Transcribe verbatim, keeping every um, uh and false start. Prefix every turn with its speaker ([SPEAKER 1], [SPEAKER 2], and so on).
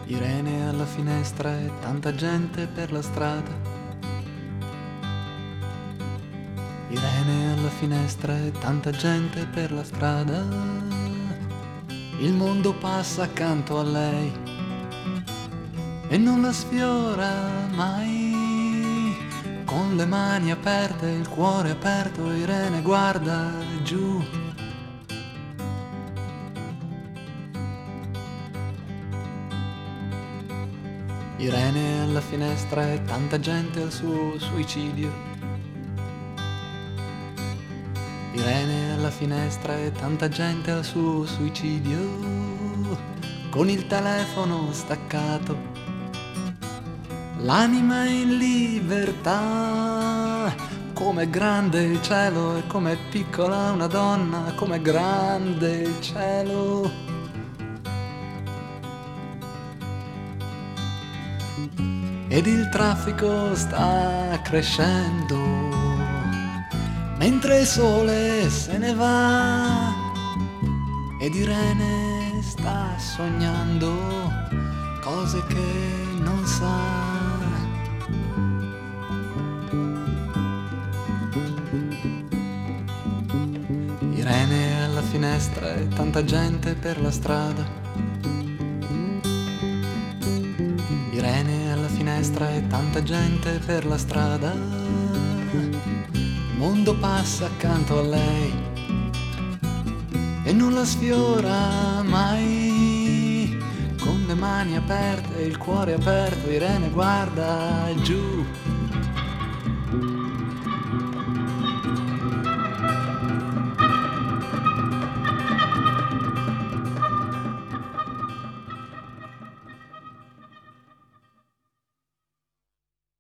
[SPEAKER 1] Irene alla finestra e tanta gente per la strada. Irene alla finestra e tanta gente per la strada. Il mondo passa accanto a lei e non la sfiora mai. Con le mani aperte, il cuore aperto, Irene guarda giù. Irene alla finestra e tanta gente al suo suicidio. Irene alla finestra e tanta gente al suo suicidio. Con il telefono staccato, l'anima in libertà. Com'è grande il cielo e com'è piccola una donna, com'è grande il cielo. Ed il traffico sta crescendo, mentre il sole se ne va, ed Irene sta sognando cose che non sa. Irene alla finestra e tanta gente per la strada. Irene alla finestra e tanta gente per la strada. Il mondo passa accanto a lei e non la sfiora mai. Con le mani aperte e il cuore aperto, Irene guarda giù.